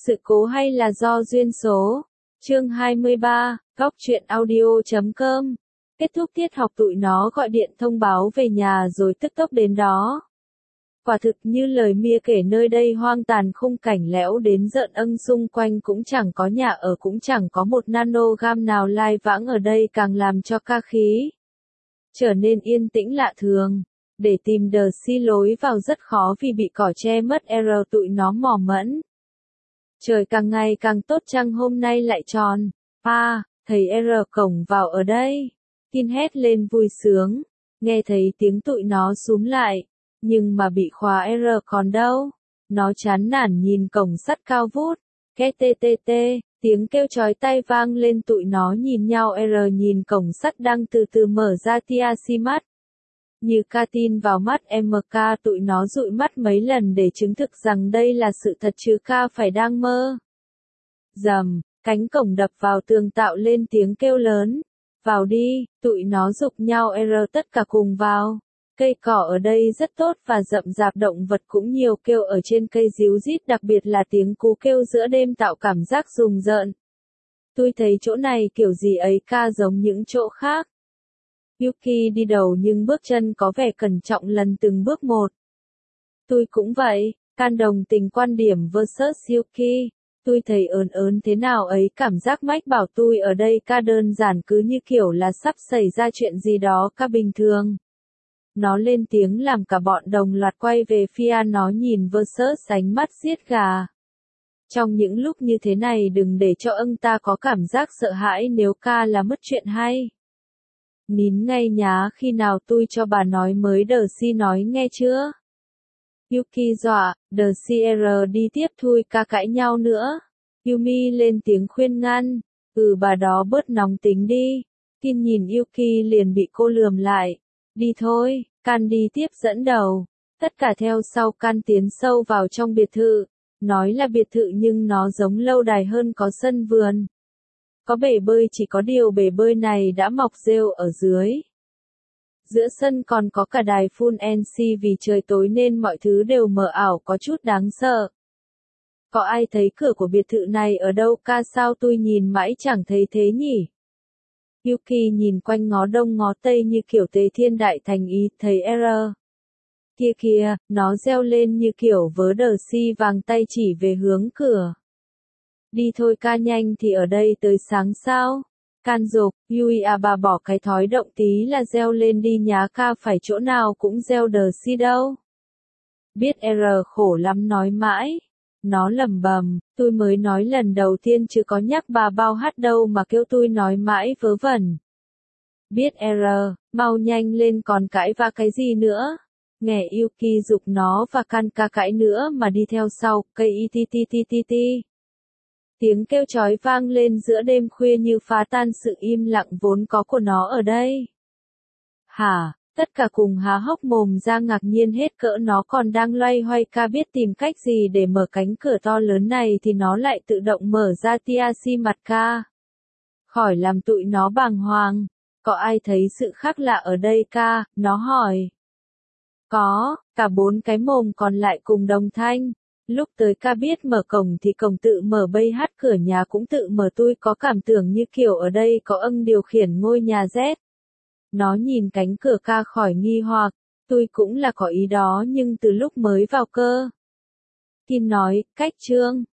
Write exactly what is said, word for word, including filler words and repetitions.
Sự cố hay là do duyên số? Chương hai mươi ba, góc truyện audio chấm com. Kết thúc tiết học tụi nó gọi điện thông báo về nhà rồi tức tốc đến đó. Quả thực như lời Mia kể, nơi đây hoang tàn khung cảnh lẽo đến rợn âng, xung quanh cũng chẳng có nhà ở, cũng chẳng có một nano gam nào lai vãng, ở đây càng làm cho ca khí trở nên yên tĩnh lạ thường. Để tìm Darcy lối vào rất khó vì bị cỏ che mất. R tụi nó mò mẫm. Trời càng ngày càng tốt, trăng hôm nay lại tròn. Pa, thầy R cổng vào ở đây. Tin hét lên vui sướng. Nghe thấy tiếng tụi nó xúm lại. Nhưng mà bị khóa R còn đâu. Nó chán nản nhìn cổng sắt cao vút. Két tê tê tê, tiếng kêu chói tai vang lên, tụi nó nhìn nhau. R nhìn cổng sắt đang từ từ mở ra, tia xi mắt như ca tin vào mắt em ca. Tụi nó dụi mắt mấy lần để chứng thực rằng đây là sự thật chứ ca phải đang mơ. Rầm, cánh cổng đập vào tường tạo lên tiếng kêu lớn. Vào đi, tụi nó giục nhau. R tất cả cùng vào. Cây cỏ ở đây rất tốt và rậm rạp, động vật cũng nhiều, kêu ở trên cây ríu rít, đặc biệt là tiếng cú kêu giữa đêm tạo cảm giác rùng rợn. Tôi thấy chỗ này kiểu gì ấy ca giống những chỗ khác. Yuki đi đầu nhưng bước chân có vẻ cẩn trọng lần từng bước một. Tôi cũng vậy, Can đồng tình quan điểm versus Yuki. Tôi thấy ớn ớn thế nào ấy, cảm giác mách bảo tôi ở đây ca đơn giản cứ như kiểu là sắp xảy ra chuyện gì đó ca bình thường. Nó lên tiếng làm cả bọn đồng loạt quay về phía nó nhìn versus ánh mắt giết gà. Trong những lúc như thế này đừng để cho ông ta có cảm giác sợ hãi nếu ca là mất chuyện hay. Nín ngay nhá, khi nào tôi cho bà nói mới Darcy nói nghe chưa? Yuki dọa, Darcy R đi tiếp thôi ca cãi nhau nữa. Yumi lên tiếng khuyên ngăn, ừ bà đó bớt nóng tính đi. Kin nhìn Yuki liền bị cô lườm lại. Đi thôi, Can đi tiếp dẫn đầu. Tất cả theo sau Can tiến sâu vào trong biệt thự. Nói là biệt thự nhưng nó giống lâu đài hơn, có sân vườn. Có bể bơi, chỉ có điều bể bơi này đã mọc rêu ở dưới. Giữa sân còn có cả đài phun en xê, vì trời tối nên mọi thứ đều mờ ảo, có chút đáng sợ. Có ai thấy cửa của biệt thự này ở đâu ca? Sao tôi nhìn mãi chẳng thấy thế nhỉ? Yuki nhìn quanh ngó đông ngó tây như kiểu Tề Thiên Đại Thành ý, thấy R. Kia kìa, nó reo lên như kiểu vớ Darcy, vàng tay chỉ về hướng cửa. Đi thôi ca, nhanh thì ở đây tới sáng sao? Can dục, Yui à bà bỏ cái thói động tí là reo lên đi nhá ca, phải chỗ nào cũng reo Darcy đâu. Biết R khổ lắm nói mãi. Nó lẩm bẩm, tôi mới nói lần đầu tiên chứ có nhắc bà bao hát đâu mà kêu tôi nói mãi vớ vẩn. Biết R, mau nhanh lên, còn cãi vã cái gì nữa. Nghe Yuki dục nó và Can ca cãi nữa mà đi theo sau, cây y ti ti ti ti ti. Tiếng kêu chói vang lên giữa đêm khuya như phá tan sự im lặng vốn có của nó ở đây. Hả, tất cả cùng há hốc mồm ra ngạc nhiên hết cỡ, nó còn đang loay hoay ca biết tìm cách gì để mở cánh cửa to lớn này thì nó lại tự động mở ra, tia xi mặt ca. Khỏi làm tụi nó bàng hoàng. Có ai thấy sự khác lạ ở đây ca? Nó hỏi. Có, cả bốn cái mồm còn lại cùng đồng thanh. Lúc tới ca biết mở cổng thì cổng tự mở, bay hát cửa nhà cũng tự mở. Tôi có cảm tưởng như kiểu ở đây có âng điều khiển ngôi nhà Z. Nó nhìn cánh cửa ca khỏi nghi hoặc. Tôi cũng là có ý đó nhưng từ lúc mới vào cơ. Kim nói, cách chương.